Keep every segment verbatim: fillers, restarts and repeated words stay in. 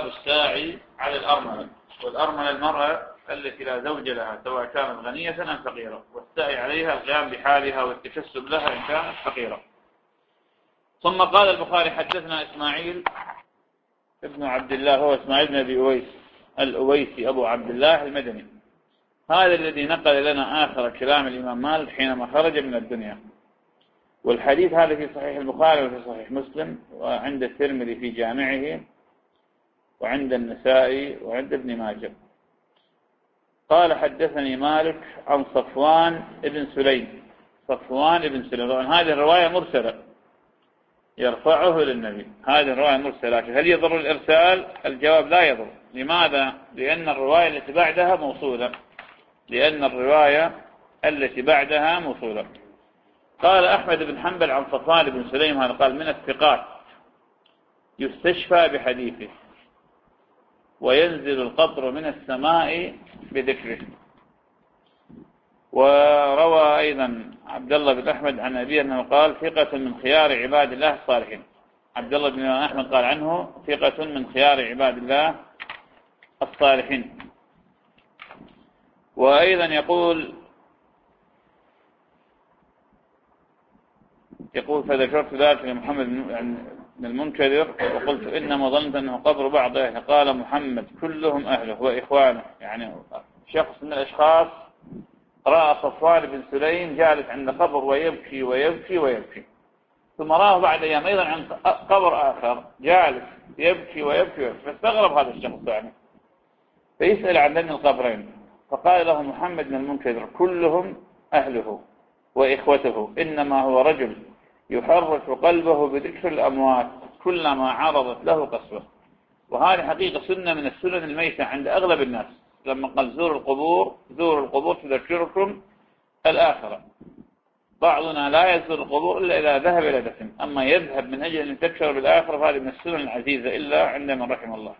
الساعي على الأرملة، والأرملة المرأة التي لا زوج لها سواء كانت غنية أم فقيرة، والساعي عليها القيام بحالها والتكسب لها إن كانت فقيرة. ثم قال البخاري حدثنا إسماعيل ابن عبد الله، هو إسماعيل بن أبي أويس الأويسي أبو عبد الله المدني، هذا الذي نقل لنا آخر كلام الإمام مالك حينما خرج من الدنيا. والحديث هذا في صحيح البخاري وفي صحيح مسلم، وعند الترمذي في جامعه، وعند النسائي، وعند ابن ماجه. قال حدثني مالك عن صفوان ابن سليم. صفوان ابن سليم، طبعا هذه الرواية مرسلة يرفعه للنبي، هذه الرواية مرسلة. هل يضر الإرسال؟ الجواب لا يضر. لماذا؟ لأن الرواية التي بعدها موصولة لأن الرواية التي بعدها موصولة. قال أحمد بن حنبل عن صفوان بن سليم، هذا قال من الثقات، يستشفى بحديثه، وينزل القطر من السماء بذكره. وروى أيضا عبد الله بن أحمد عن أبيه أنه قال ثقة من خيار عباد الله الصالحين. عبد الله بن أحمد قال عنه ثقة من خيار عباد الله الصالحين. وأيضا يقول يقول فذكرت ذلك لمحمد بن المنكدر وقلت إنما ظننت أنه قبر بعض أهله. قال محمد كلهم أهله وإخوانه، يعني شخص من الأشخاص رأى صفوان بن سليم جالس عند قبر ويبكي ويبكي ويبكي، ثم راه بعد أيام أيضا عند قبر آخر جالس يبكي ويبكي ويبكي، فاستغرب هذا الشخص يعني، فيسأل عن ذن القبرين، فقال له محمد بن المنكدر كلهم أهله وإخوته، إنما هو رجل يحرك قلبه بذكر الأموات كلما عرضت له قسوة. وهذه حقيقة سنة من السنن الميتة عند أغلب الناس، لما قال زوروا القبور زوروا القبور تذكركم الآخرة. بعضنا لا يزور القبور إلا إذا ذهب إلى دفن، أما يذهب من أجل أن يتذكر بالآخرة فهذه من السنن العزيزة إلا عند من رحم الله.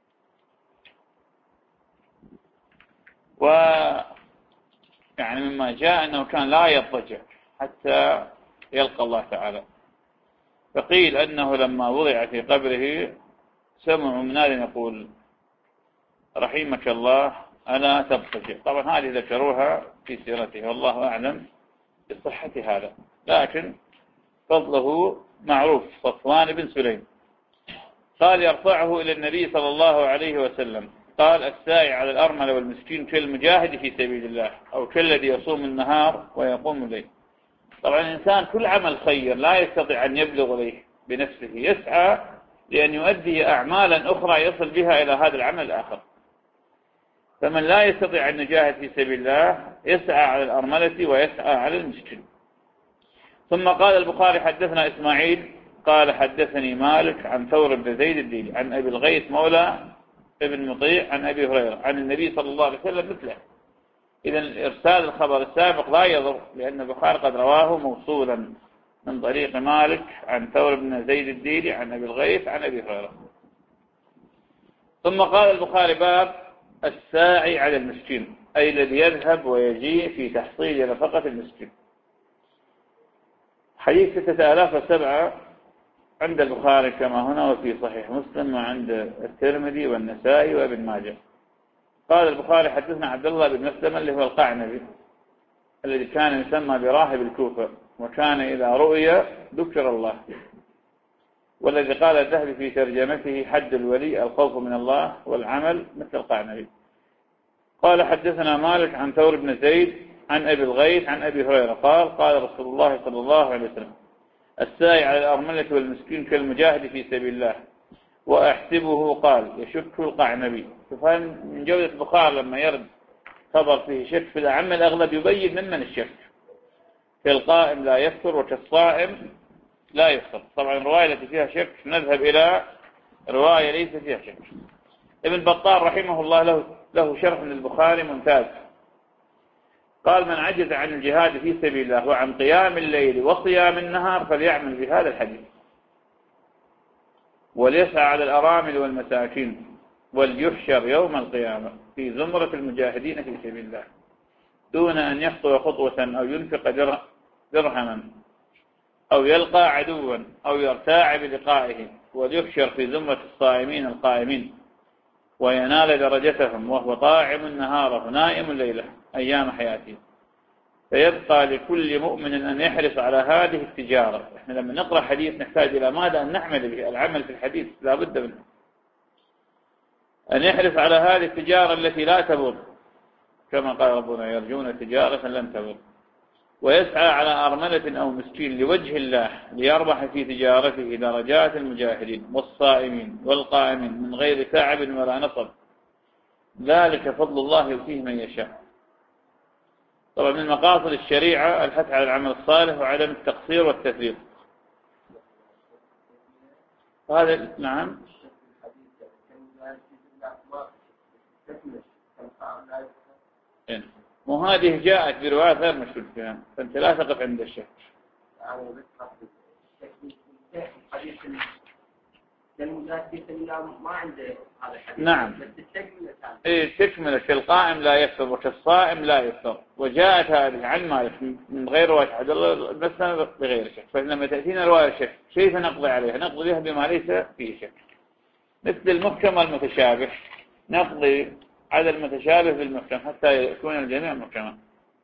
و يعني مما جاء أنه كان لا يضطجع حتى يلقى الله تعالى، فقيل أنه لما وضع في قبره سمعوا مناد يقول رحمك الله ألا تضطجع. طبعا هذه ذكروها في سيرته والله أعلم بصحة هذا، لكن فضله معروف. صفوان بن سليم قال يرفعه إلى النبي صلى الله عليه وسلم، قال الساعي على الأرملة والمسكين كالمجاهد في سبيل الله، أو كالذي يصوم النهار ويقوم الليل. طبعا الإنسان كل عمل خير لا يستطيع أن يبلغ إليه بنفسه، يسعى لأن يؤدي أعمالا أخرى يصل بها إلى هذا العمل الآخر. فمن لا يستطيع أن يجاهد في سبيل الله يسعى على الأرملة ويسعى على المسكين. ثم قال البخاري حدثنا إسماعيل قال حدثني مالك عن ثور بن زيد الديلي عن أبي الغيث مولى ابن مطيع عن أبي هريرة عن النبي صلى الله عليه وسلم مثله. إذن إرسال الخبر السابق لا يضر، لأن البخاري قد رواه موصولا من طريق مالك عن ثور بن زيد الديلي عن أبي الغيث عن أبي هريرة. ثم قال البخاري باب الساعي على المسكين، أي الذي يذهب ويجيء في تحصيل نفقة المسكين. حديث ستة آلاف وسبعة عند البخاري كما هنا، وفي صحيح مسلم، وعند الترمذي والنسائي وابن ماجه. قال البخاري حدثنا عبد الله بن مسلم اللي هو القعنبي الذي كان يسمى براهب الكوفة، وكان إذا رؤي ذكر الله، والذي قال الذهبي في ترجمته حد الولي الخوف من الله والعمل مثل القعنبي. قال حدثنا مالك عن ثور بن زيد عن أبي الغيث عن أبي هريرة قال قال رسول الله صلى الله عليه وسلم الساعي على الأرملة والمسكين كالمجاهد في سبيل الله، وأحسبه قال يشك القعنبي. فهم من جودة البخاري لما يرد خبر فيه شك في الأعم الأغلب يبين ممن الشك، كالقائم لا يفطر وكالصائم لا يفطر. طبعا الرواية التي فيها شك نذهب إلى رواية ليس فيها شك. ابن بطال رحمه الله له, له شرح للبخاري ممتاز، قال من عجز عن الجهاد في سبيل الله وعن قيام الليل وصيام النهار فليعمل بهذا الحديث، وليسعى على الأرامل والمساكين، وليحشر يوم القيامة في زمرة المجاهدين في سبيل الله دون أن يخطو خطوة أو ينفق درهما أو يلقى عدوا أو يرتاع بلقائه، وليحشر في زمرة الصائمين القائمين وينال درجتهم وهو طاعم نهاره نائم ليله أيام حياته. فيبقى لكل مؤمن أن يحرص على هذه التجارة. إحنا لما نقرأ حديث نحتاج إلى ماذا؟ أن نعمل به. العمل في الحديث لا بد منه. أن يحرص على هذه التجارة التي لا تبر، كما قال ربنا يرجون تجارة لن تبر، ويسعى على أرملة أو مسكين لوجه الله ليربح في تجارته درجات المجاهدين والصائمين والقائمين من غير تعب ولا نصب، ذلك فضل الله يؤتيه من يشاء. طبعا من مقاصد الشريعة الحث على العمل الصالح وعدم التقصير والتفريط. هذا نعم. مو هذه جاءت بروايات غير مشهود فيها، فأنت لا تقف عند الشك. نعم. إيه تكملة القائم لا يفطر وكالصائم لا يفطر، وجاءت هذه عن مالك من غير رواية عبد الله بس بغير شك. فلما تأتينا رواية شك كيف نقضي عليها؟ نقضي بها بما ليس فيه شك، مثل المحكم والمتشابه نقضي على المتشابه بالمحكم حتى يكون الجميع محكما.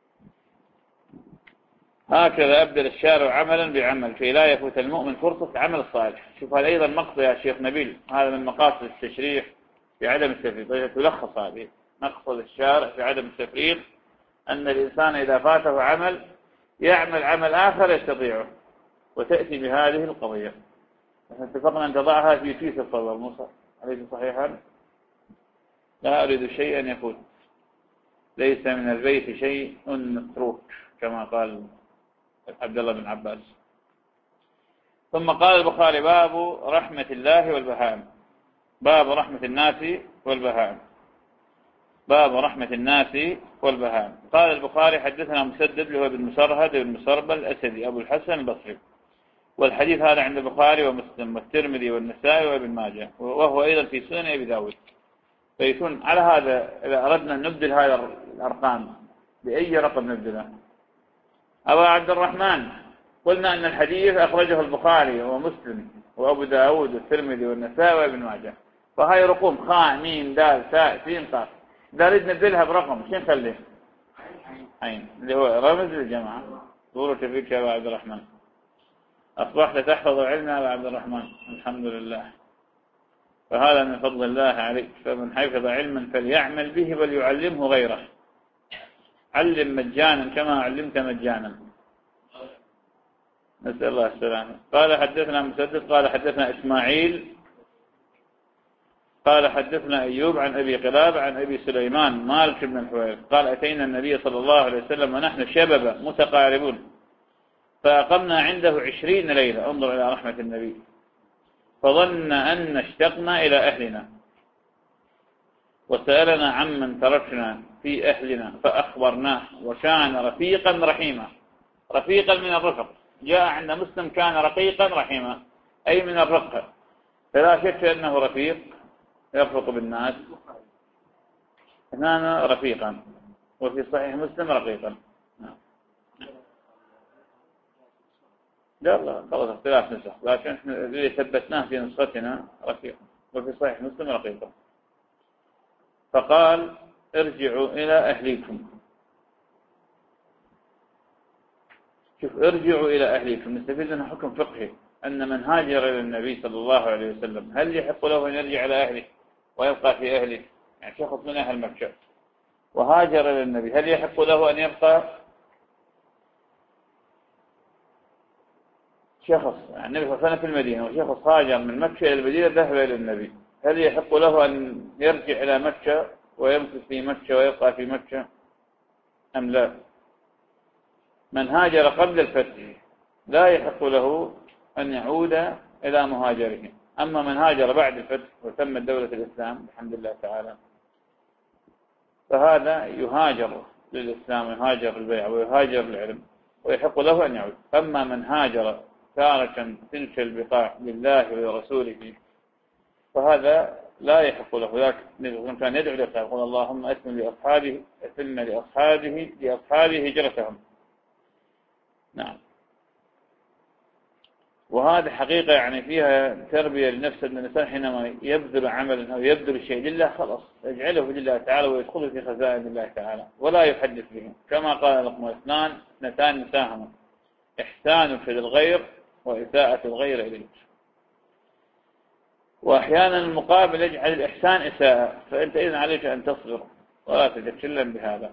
هكذا أبدل الشارع عملا بعمل كي لا يفوت المؤمن فرصة العمل الصالح. شوف هذا أيضا مقصد يا شيخ نبيل، هذا من مقاصد التشريع في عدم التفريط. تلخص هذه مقصد الشارع في عدم التفريط، أن الإنسان إذا فاته عمل يعمل عمل آخر يستطيعه، وتأتي بهذه القضية. اتفقنا أن تضعها في كيس الصور موسى، أليس صحيحا؟ لا أريد شيئا يفوت، ليس من البيت شيء متروك كما قال عبد الله بن عباس. ثم قال البخاري باب رحمة الله والبهائم. باب رحمة الناس والبهائم. باب رحمة الناس والبهائم. قال البخاري حدثنا مسدد له بن مسرهد بن مسربل الأسدي أبو الحسن البصري، والحديث هذا عند البخاري ومسلم والترمذي والنسائي وابن ماجه، وهو أيضا في سنن أبي داود. فيكون على هذا إذا أردنا أن نبدل هذا الأرقام بأي رقم نبدله؟ أبا عبد الرحمن، قلنا أن الحديث أخرجه البخاري ومسلم وأبو داود والترمذي والنسائي وابن ماجه، فهاي رقم خاء ميم دال ساء سين قاف. إذا أريد نبدلها برقم شو نخليه؟ عين، اللي هو رمز للجماعة. ظهور فيك يا أبا عبد الرحمن، أصبحت تحفظ علم يا أبا عبد الرحمن، الحمد لله. فهذا من فضل الله عليك. فمن حفظ علما فليعمل به وليعلمه غيره. علم مجانا كما علمت مجانا، نسأل الله السلامة. قال حدثنا مسدد قال حدثنا إسماعيل قال حدثنا أيوب عن أبي قلاب عن أبي سليمان مالك بن الحويرث قال أتينا النبي صلى الله عليه وسلم ونحن شباب متقاربون، فأقمنا عنده عشرين ليلة. انظر إلى رحمة النبي. فظن أن اشتقنا إلى أهلنا وسألنا عمن تركنا في أهلنا فأخبرناه، وكان رفيقا رحيما. رفيقا من الرفق، جاء عند مسلم كان رقيقا رحيما أي من الرقة، فلا شك أنه رفيق يرفق بالناس. كان رفيقا، وفي صحيح مسلم رقيقا. لا لا خلاص اختلاف نسخ، لكن احنا اللي ثبتناه في نسختنا رفيقا، وفي صحيح مسلم رقيقا. فقال ارجعوا إلى أهليكم. شوف ارجعوا إلى أهليكم، نستفيد منها حكم فقهي أن من هاجر إلى النبي صلى الله عليه وسلم هل يحق له أن يرجع إلى أهله ويبقى في أهله؟ يعني شخص من أهل مكة وهاجر إلى النبي هل يحق له أن يبقى؟ شخص يعني النبي صلى الله عليه وسلم في المدينة وشخص هاجر من مكة إلى المدينة ذهب إلى النبي، هل يحق له أن يرجع إلى مكة ويمكث في مكة ويبقى في مكة أم لا؟ من هاجر قبل الفتح لا يحق له أن يعود إلى مهاجره، أما من هاجر بعد الفتح وتمت دولة الإسلام الحمد لله تعالى فهذا يهاجر للإسلام ويهاجر للبيع ويهاجر للعلم ويحق له أن يعود. أما من هاجر تاركا تلك البقاع لله ولرسوله فهذا لا يحق له. لكن كان يدعو لك يقول اللهم أتم لأصحابه أتم لأصحابه لأصحابه هجرتهم. نعم. وهذه حقيقة يعني فيها تربية لنفس الإنسان حينما يبذل عملا أو يبذل شيء لله خلاص يجعله لله تعالى ويدخله في خزائن الله تعالى ولا يحدث به، كما قال لكم اثنان اثنتان مساهمة: إحسان في الغير وإساءة الغير إليك. وأحيانا المقابل يجعل الإحسان إساءة، فأنت إذن عليك أن تصبر ولا تتكلم بهذا.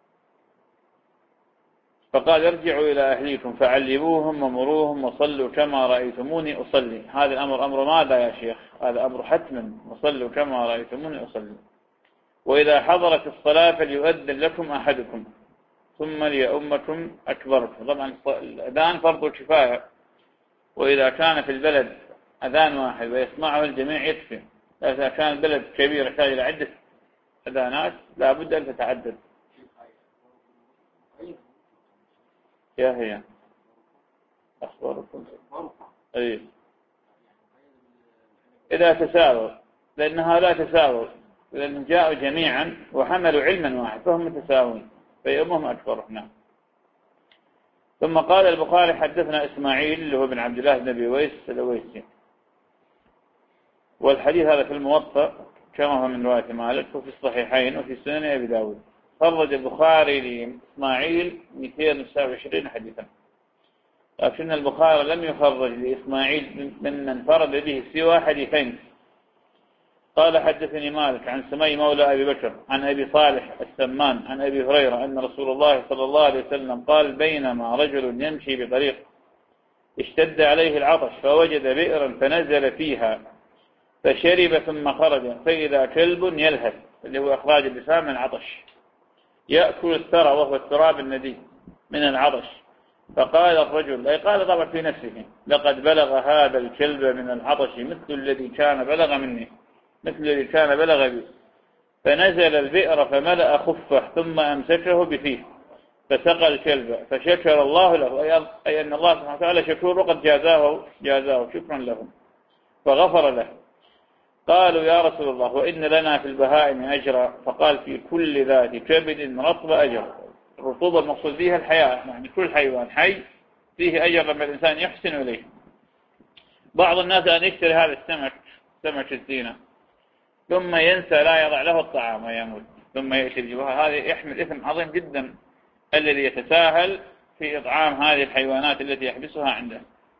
فقال: ارجعوا إلى أهليكم فعلموهم ومروهم وصلوا كما رأيتموني أصلي. هذا الأمر أمر ماذا يا شيخ؟ هذا أمر حتما، وصلوا كما رأيتموني أصلي. وإذا حضرت الصلاة فليؤذن لكم أحدكم ثم ليؤمكم أكبركم. طبعا الأذان فرض كفاية، وإذا كان في البلد أذان واحد ويسمعه الجميع يكفي. إذا كان البلد كبير يحتاج إلى عدة أذانات لا بد أن تتعدد. يا هي أخباركم أي إذا تساووا، لأنها لا تساووا، لأنهم جاءوا جميعا وحملوا علما واحد فهم متساوون فيأمهم أكبر. نعم. ثم قال البخاري: حدثنا إسماعيل اللي هو بن عبد الله بن أبي ويس الأويسي. والحديث هذا في الموطأ كما هو من رواية مالك وفي الصحيحين وفي سنن أبي داود. خرج البخاري لإسماعيل مئتين وتسعة وعشرين حديثا، لكن البخاري لم يخرج لإسماعيل ممن انفرد به سوى حديثين. قال: حدثني مالك عن سمي مولى أبي بكر عن أبي صالح السمان عن أبي هريرة أن رسول الله صلى الله عليه وسلم قال: بينما رجل يمشي بطريق اشتد عليه العطش فوجد بئرا فنزل فيها فشرب ثم خرج فإذا كلب يلهث، اللي هو إخراج اللسان من العطش، يأكل الثرى وهو التراب الندي من العطش. فقال الرجل، أي قال طبعا في نفسه: لقد بلغ هذا الكلب من العطش مثل الذي كان بلغ مني، مثل الذي كان بلغ بي. فنزل البئر فملأ خفه ثم أمسكه بفيه فسقى الكلب فشكر الله له، أي أن الله سبحانه وتعالى شكور وقد جازاه جازاه شكرا له فغفر له. قالوا: يا رسول الله وإن لنا في البهائم أجرا. فقال: في كل ذات كبد رطب أجر. الرطوبة المقصود بها الحياة، يعني كل حيوان حي فيه أجر لما الإنسان يحسن إليه. بعض الناس أن يشتري هذا السمك سمك الزينة ثم ينسى لا يضع له الطعام ويموت ثم يأتي الجبهة، هذا يحمل إثم عظيم جدا الذي يتساهل في إطعام هذه الحيوانات التي يحبسها عنده.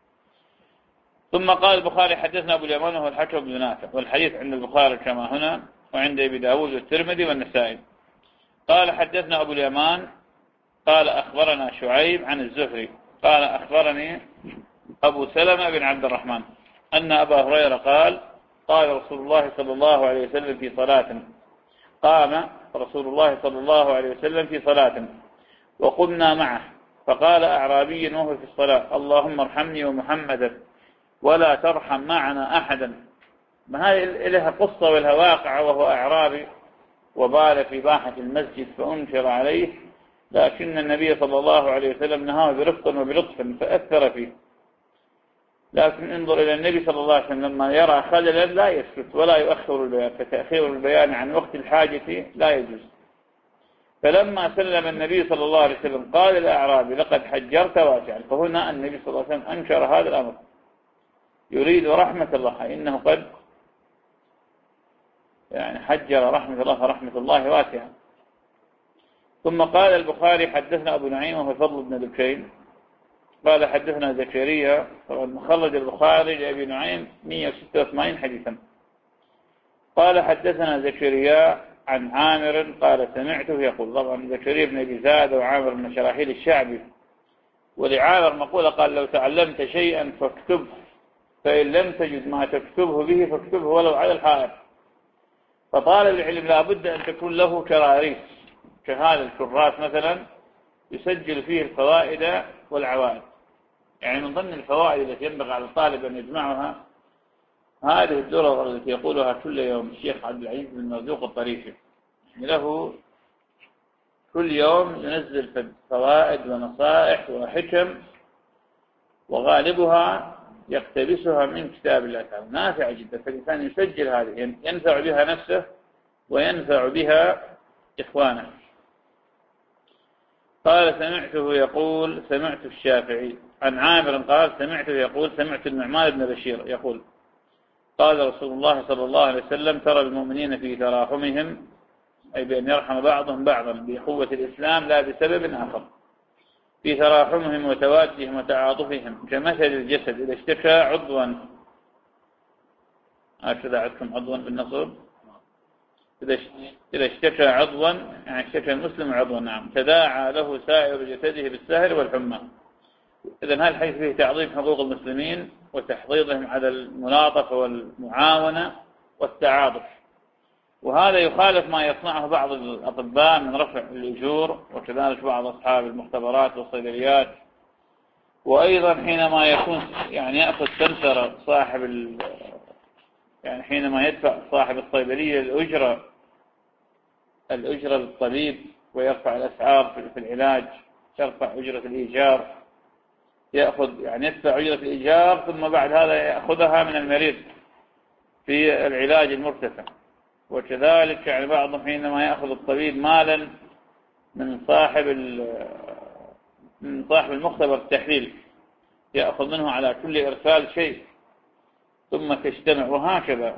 ثم قال البخاري: حدثنا أبو اليمان وهو الحكم بن نافع. والحديث عند البخاري كما هنا وعند أبي داود والترمذي والنسائي. قال: حدثنا أبو اليمان قال: أخبرنا شعيب عن الزهري قال: أخبرني أبو سلمة بن عبد الرحمن أن أبا هريرة قال: قال رسول الله صلى الله عليه وسلم في صلاة قام رسول الله صلى الله عليه وسلم في صلاة وقمنا معه فقال أعرابي وهو في الصلاة: اللهم ارحمني ومحمدا ولا ترحم معنا أحدا. ما هذه لها قصة ولها واقع، وهو أعرابي وبال في باحة المسجد فأنكر عليه، لكن النبي صلى الله عليه وسلم نهاه برفق وبلطف فأثر فيه. لكن انظر إلى النبي صلى الله عليه وسلم لما يرى خللا لا يسكت ولا يؤخر البيان، فتأخير البيان عن وقت الحاجة لا يجوز. فلما سلم النبي صلى الله عليه وسلم قال الأعرابي: لقد حجرت واسعا. فهنا النبي صلى الله عليه وسلم أنكر هذا الأمر، يريد رحمة الله، إنه قد يعني حجر رحمة الله فرحمة الله واسعة. ثم قال البخاري: حدثنا أبو نعيم وهو فضل بن دكين قال: حدثنا زكريا. خرج البخاري لأبي نعيم مئة وستة وثمانين حديثا. قال: حدثنا زكريا عن عامر قال: سمعته يقول. طبعا زكريا بن أبي زاد وعامر بن شراحيل الشعبي. ولعامر مقولة قال: لو تعلمت شيئا فاكتبه، فإن لم تجد ما تكتبه به فاكتبه ولو على الحائط. فطالب العلم لا بد أن تكون له كراريس كهذا الكراس مثلا يسجل فيه الفوائد والعوائد. يعني من ضمن الفوائد التي ينبغي على الطالب أن يجمعها هذه الدرر التي يقولها كل يوم الشيخ عبد العزيز بن مرزوق الطريفي. يعني له كل يوم ينزل فوائد ونصائح وحكم، وغالبها يقتبسها من كتاب الله تعالى، نافعة جدا. فالإنسان يسجل هذه ينفع بها نفسه وينفع بها إخوانه. قال سمعته يقول سمعت الشافعي. عن عامر قال سمعته يقول سمعت النعمان بن بشير يقول قال رسول الله صلى الله عليه وسلم ترى المؤمنين في تراحمهم، أي بأن يرحم بعضهم بعضا بقوة الإسلام لا بسبب آخر، في تراحمهم وتوادهم وتعاطفهم كمثل الجسد إذا اشتكى عضوا، هكذا عندكم عضوا بالنصب، إذا اشتكى عضوا يعني اشتكى المسلم عضوا نعم تداعى له سائر جسده بالسهر والحمى. إذن هذا الحديث فيه تعظيم حقوق المسلمين وتحضيضهم على الملاطفة والمعاونة والتعاطف، وهذا يخالف ما يصنعه بعض الأطباء من رفع الأجور، وكذلك بعض أصحاب المختبرات والصيدليات. وأيضا حينما يكون يعني يأخذ سمسرة صاحب ال يعني حينما يدفع صاحب الصيدلية الأجرة الأجرة للطبيب ويرفع الأسعار في العلاج، يرفع أجرة الإيجار، يأخذ يعني يدفع أجرة الإيجار ثم بعد هذا يأخذها من المريض في العلاج المرتفع. وكذلك يعني بعضهم حينما يأخذ الطبيب مالا من صاحب من صاحب المختبر التحليل يأخذ منه على كل إرسال شيء ثم تجتمع، وهكذا.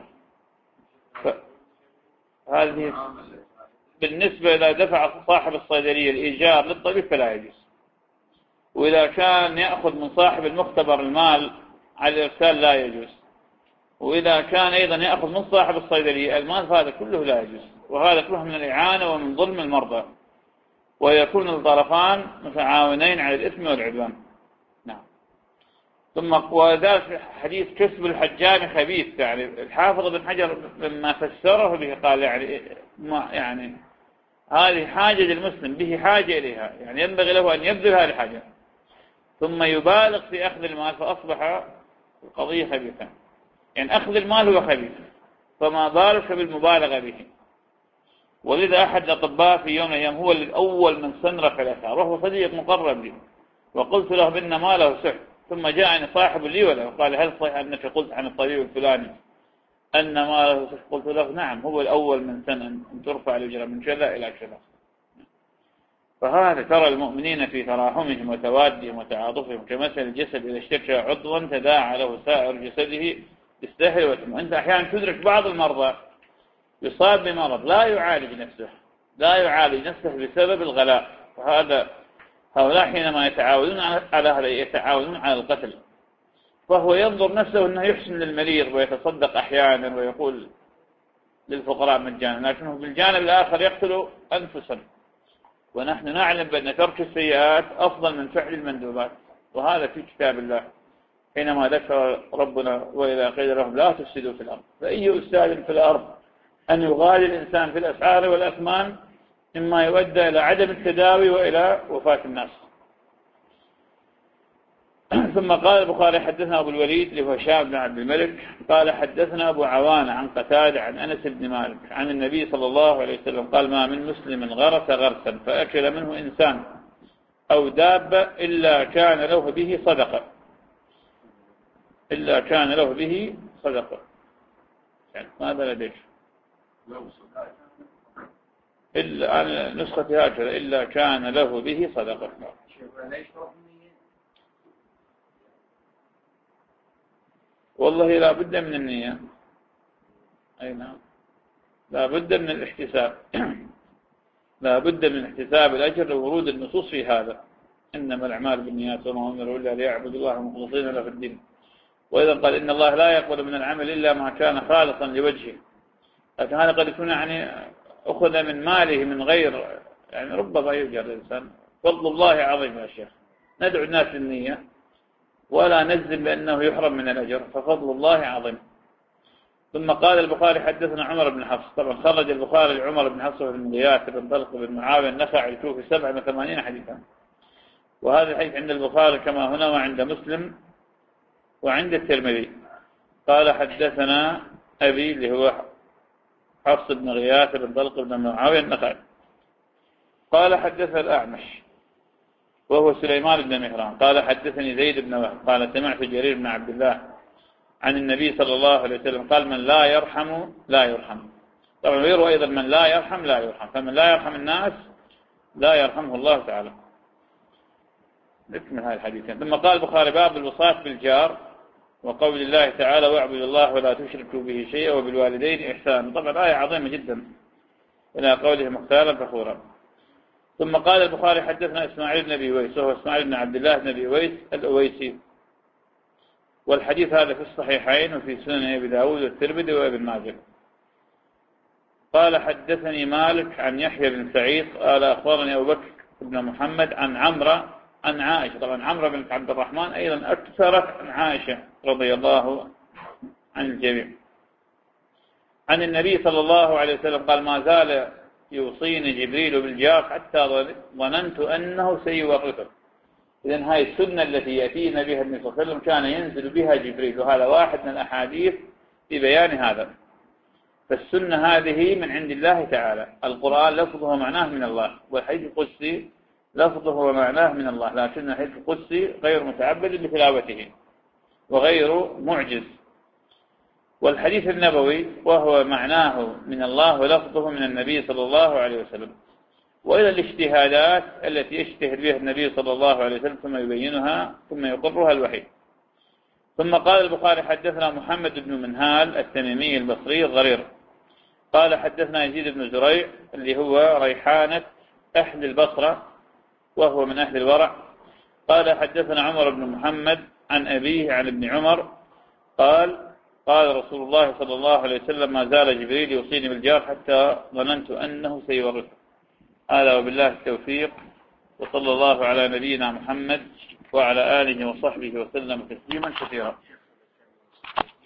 هذه بالنسبة إذا دفع صاحب الصيدلية الإيجار للطبيب فلا يجوز، وإذا كان يأخذ من صاحب المختبر المال على الإرسال لا يجوز، وإذا كان أيضا يأخذ من صاحب الصيدلية المال فهذا كله لا يجوز، وهذا كله من الإعانة ومن ظلم المرضى، ويكون الطرفان متعاونين على الإثم والعدوان. نعم. ثم وذلك حديث كسب الحجام خبيث، يعني الحافظ بن حجر لما فسره به قال يعني ما يعني هذه حاجة للمسلم به حاجة إليها، يعني ينبغي له أن يبذل هذه الحاجة ثم يبالغ في أخذ المال فأصبح القضية خبيثة. يعني أخذ المال هو خبيث، فما بالك بالمبالغة به. ولذا أحد الأطباء في يوم من الأيام هو الأول من صنف الأثار، وهو صديق مقرب لي، وقلت له بأن ماله سحر، ثم جاءني صاحب لي وله قال هل صحيح أنك قلت عن الطبيب الفلاني أن ماله سحر؟ قلت له نعم، هو الأول من سن أن ترفع الأجرة من كذا إلى كذا. فهذا ترى المؤمنين في تراحمهم وتوادهم وتعاطفهم كمثل الجسد إذا اشتكى عضوا تداعى له سائر جسده بالسهر والحمى. أنت أحيانا تدرك بعض المرضى يصاب بمرض لا يعالج نفسه لا يعالج نفسه بسبب الغلاء، وهذا هؤلاء حينما يتعاونون على هذا يتعاونون على القتل، فهو ينظر نفسه أنه يحسن للمريض ويتصدق أحيانا ويقول للفقراء مجانا، لكنه بالجانب الآخر يقتل أنفسا. ونحن نعلم بأن ترك السيئات أفضل من فعل المندوبات، وهذا في كتاب الله حينما ذكر ربنا وإذا قيل لهم لا تفسدوا في الأرض، فأي أستاذ في الأرض أن يغالي الإنسان في الأسعار والأثمان مما يؤدى إلى عدم التداوي وإلى وفاة الناس. ثم قال البخاري حدثنا أبو الوليد اللي هو هشام بن عبد الملك قال حدثنا أبو عوانة عن قتادة عن أنس بن مالك عن النبي صلى الله عليه وسلم قال ما من مسلم غرس غرسا فأكل منه إنسان أو دابة إلا كان له به صدقة إلا كان له به صدقة. يعني ماذا لديك؟ إلا أنا نسختي هكذا إلا كان له به صدقة. والله لا بد من النية، أي نعم لا بد من الاحتساب لا بد من احتساب الأجر لورود النصوص في هذا، إنما الأعمال بالنيات وما أمروا إلا ليعبدوا الله مخلصين له الدين. وإذا قال إن الله لا يقبل من العمل إلا ما كان خالصا لوجهه، لكن هذا قد يكون يعني أخذ من ماله من غير يعني ربما يوجد الإنسان. فضل الله عظيم يا شيخ، ندعو الناس للنية ولا نجزم بأنه يحرم من الأجر، ففضل الله عظيم. ثم قال البخاري حدثنا عمر بن حفص، طبعا خرج البخاري عمر بن حفص بن غياث بن طلق بن معاوية النخعي الكوفي سبعة وثمانين حديثا، وهذا الحديث عند البخاري كما هنا وعند مسلم وعند الترمذي. قال حدثنا أبي اللي هو حفص بن غياث بن طلق بن معاوية النخعي قال حدثنا الأعمش وهو سليمان بن مهران قال حدثني زيد بن وهب قال سمعت جرير بن عبد الله عن النبي صلى الله عليه وسلم قال من لا يرحم لا يرحم. طبعا ويروى أيضا من لا يرحم لا يرحم، فمن لا يرحم الناس لا يرحمه الله تعالى. نكمل هذه الحديثين. ثم قال البخاري باب الوصاة بالجار وقول الله تعالى واعبدوا الله ولا تشركوا به شيئا وبالوالدين إحسانا. طبعا آية عظيمة جدا إلى قوله مختالا فخورا. ثم قال البخاري حدثنا إسماعيل بن أبي ويس وهو إسماعيل بن عبد الله بن أبي ويس الأويسي، والحديث هذا في الصحيحين وفي سنن أبي داود والترمذي وابن ماجه. قال حدثني مالك عن يحيى بن سعيد قال أخبرني أبو بكر بن محمد عن عمرو عن عائشة. طبعا عمرو بن عبد الرحمن أيضا أكثرت عن عائشة رضي الله عن الجميع عن النبي صلى الله عليه وسلم قال ما زال يوصيني جبريل بالجار حتى ظننت أنه سيورثه. إذن هاي السنة التي يأتينا بها النبي صلى الله عليه وسلم كان ينزل بها جبريل، وهذا واحد من الأحاديث في بيان هذا. فالسنة هذه من عند الله تعالى، القرآن لفظه ومعناه من الله، والحديث القدسي لفظه ومعناه من الله، لكن الحديث القدسي غير متعبد بتلاوته وغير معجز. والحديث النبوي وهو معناه من الله ولفظه من النبي صلى الله عليه وسلم. وإلى الاجتهادات التي يجتهد بها النبي صلى الله عليه وسلم ثم يبينها ثم يقرها الوحي. ثم قال البخاري حدثنا محمد بن منهال التميمي البصري الضرير قال حدثنا يزيد بن زريع اللي هو ريحانة أهل البصرة وهو من أهل الورع قال حدثنا عمر بن محمد عن أبيه عن ابن عمر قال قال رسول الله صلى الله عليه وسلم ما زال جبريل يوصيني بالجار حتى ظننت أنه سيورثه. هذا وبالله التوفيق، وصلى الله على نبينا محمد وعلى آله وصحبه وسلم تسليما كثيرا.